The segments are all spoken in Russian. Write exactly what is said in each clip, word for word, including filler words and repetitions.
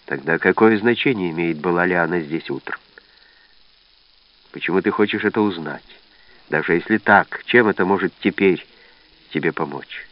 Тогда какое значение имеет, была ли она здесь утром? Почему ты хочешь это узнать? Даже если так, чем это может теперь тебе помочь?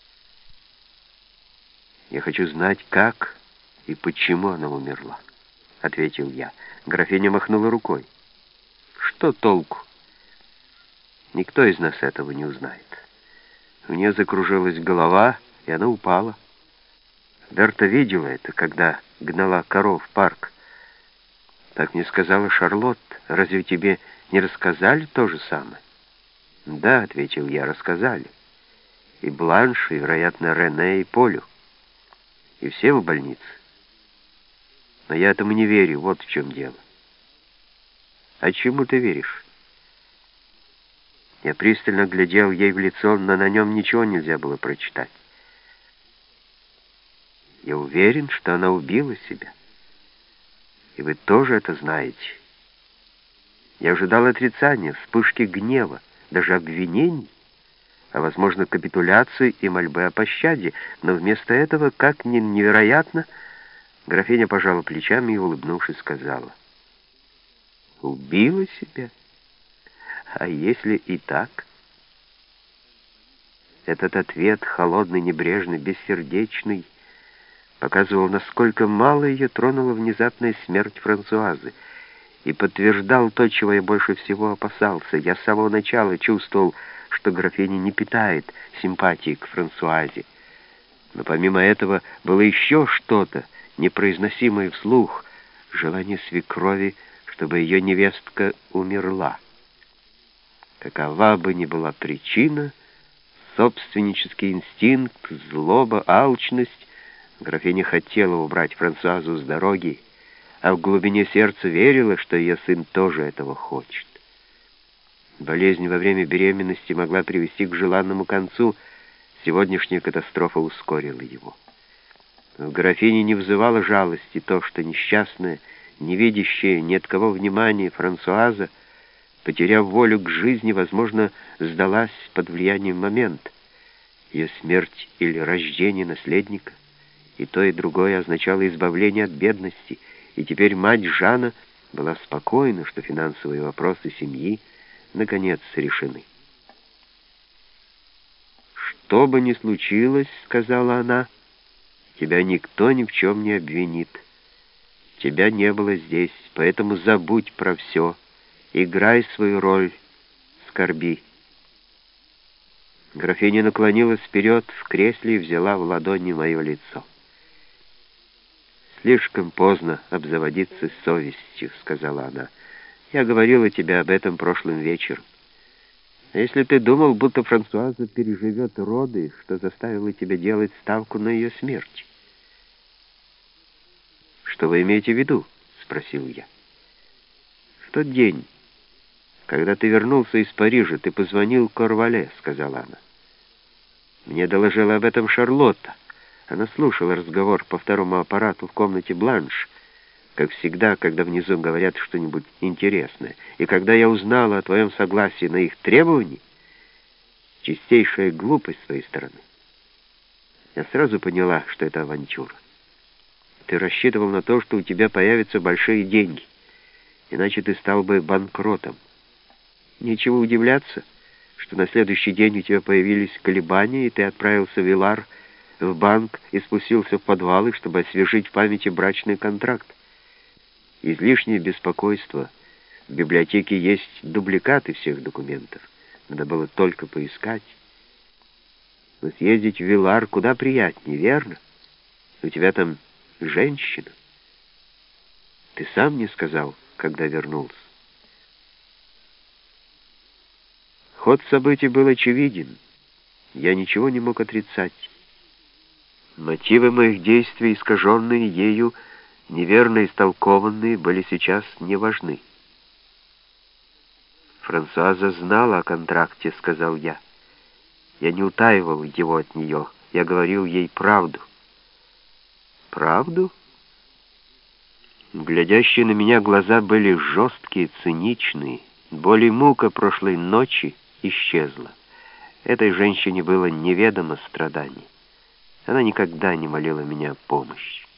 Я хочу знать, как и почему она умерла, — ответил я. Графиня махнула рукой. Что толку? Никто из нас этого не узнает. У нее закружилась голова, и она упала. Берта видела это, когда гнала коров в парк. Так мне сказала Шарлотта. Разве тебе не рассказали то же самое? Да, — ответил я, — рассказали. И Бланш, и, вероятно, Рене, и Полю. И все в больнице. Но я этому не верю, вот в чем дело. А чему ты веришь? Я пристально глядел ей в лицо, но на нем ничего нельзя было прочитать. Я уверен, что она убила себя. И вы тоже это знаете. Я ожидал отрицания, вспышки гнева, даже обвинений, а, возможно, капитуляции и мольбы о пощаде. Но вместо этого, как ни невероятно, графиня пожала плечами и, улыбнувшись, сказала: «Убила себя? А если и так?» Этот ответ, холодный, небрежный, бессердечный, показывал, насколько мало ее тронула внезапная смерть Франсуазы, и подтверждал то, чего я больше всего опасался. Я с самого начала чувствовал, что графиня не питает симпатии к Франсуазе. Но помимо этого было еще что-то, непроизносимое вслух, желание свекрови, чтобы ее невестка умерла. Какова бы ни была причина, собственнический инстинкт, злоба, алчность, графиня хотела убрать Франсуазу с дороги, а в глубине сердца верила, что ее сын тоже этого хочет. Болезнь во время беременности могла привести к желанному концу, сегодняшняя катастрофа ускорила его. В графине не вызывало жалости то, что несчастная, не видящая ни от кого внимания Франсуаза, потеряв волю к жизни, возможно, сдалась под влиянием момента. Ее смерть или рождение наследника, и то, и другое означало избавление от бедности, и теперь мать Жана была спокойна, что финансовые вопросы семьи наконец решены. «Что бы ни случилось, — сказала она, — тебя никто ни в чем не обвинит. Тебя не было здесь, поэтому забудь про все, играй свою роль, скорби». Графиня наклонилась вперед в кресле и взяла в ладони мое лицо. «Слишком поздно обзаводиться совестью, — сказала она. Я говорила тебе об этом прошлым вечером. А если ты думал, будто Франсуаза переживет роды, что заставило тебя делать ставку на ее смерть?» «Что вы имеете в виду?» — спросил я. «В тот день, когда ты вернулся из Парижа, ты позвонил Корвале, — сказала она. Мне доложила об этом Шарлотта. Она слушала разговор по второму аппарату в комнате Бланш, как всегда, когда внизу говорят что-нибудь интересное. И когда я узнала о твоем согласии на их требования, чистейшая глупость с твоей стороны, я сразу поняла, что это авантюра. Ты рассчитывал на то, что у тебя появятся большие деньги, иначе ты стал бы банкротом. Нечего удивляться, что на следующий день у тебя появились колебания, и ты отправился в Вилар, в банк, и спустился в подвалы, чтобы освежить в памяти брачный контракт. Излишнее беспокойство. В библиотеке есть дубликаты всех документов. Надо было только поискать. Но съездить в Вилар куда приятнее, верно? У тебя там женщина. Ты сам мне сказал, когда вернулся. Ход событий был очевиден. Я ничего не мог отрицать. Мотивы моих действий, искаженные ею, неверно истолкованные, были сейчас не важны. «Франсуаза знала о контракте, — сказал я. Я не утаивал его от нее. Я говорил ей правду». «Правду?» Глядящие на меня глаза были жесткие, циничные. Боль и мука прошлой ночи исчезла. Этой женщине было неведомо страданий. Она никогда не молила меня о помощи.